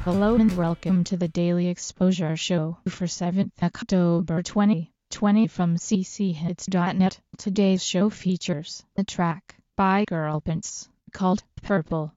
Hello and welcome to the Daily Exposure Show for 7th October 2020 from cchits.net. Today's show features a track by Girlprince called Purple.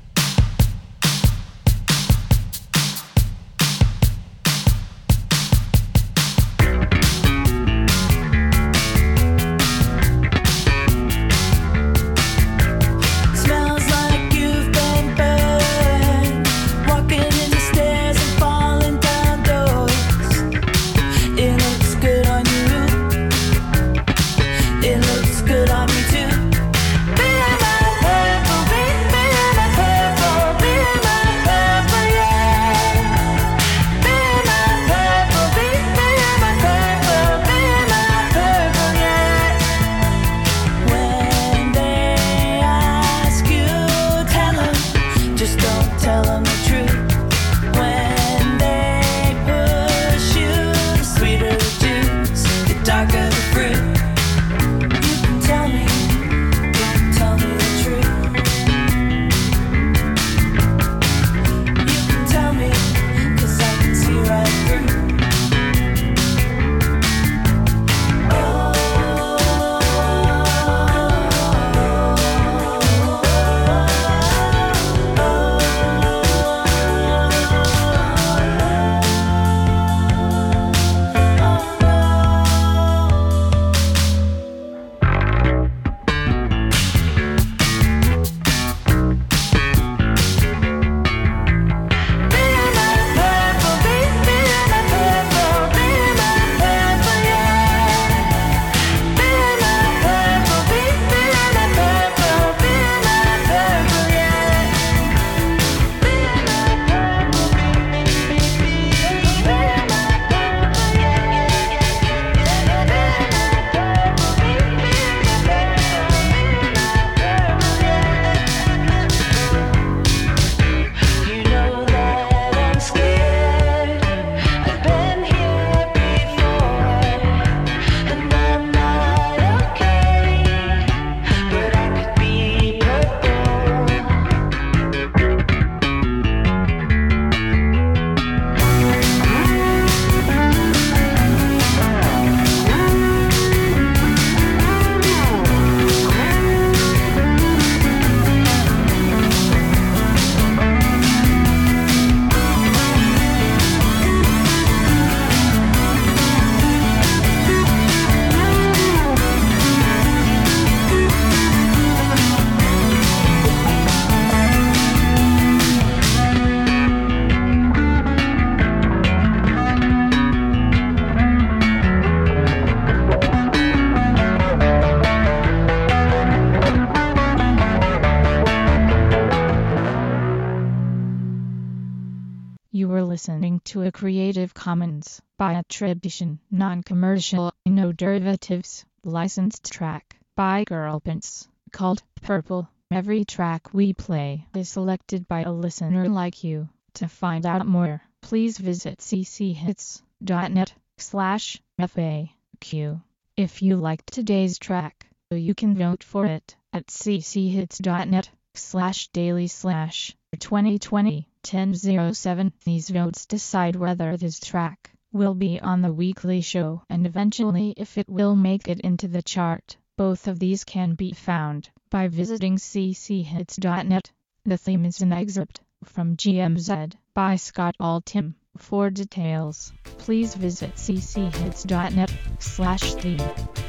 You were listening to a Creative Commons by attribution, non-commercial, no derivatives, licensed track by Girlprince called Purple. Every track we play is selected by a listener like you. To find out more, please visit cchits.net/FAQ. If you liked today's track, you can vote for it at cchits.net/daily/2020-1007. These votes decide whether this track will be on the weekly show and eventually if it will make it into the chart. Both of these can be found by visiting cchits.net. The theme is an excerpt from GMZ by Scott Altham. For details, please visit cchits.net/theme.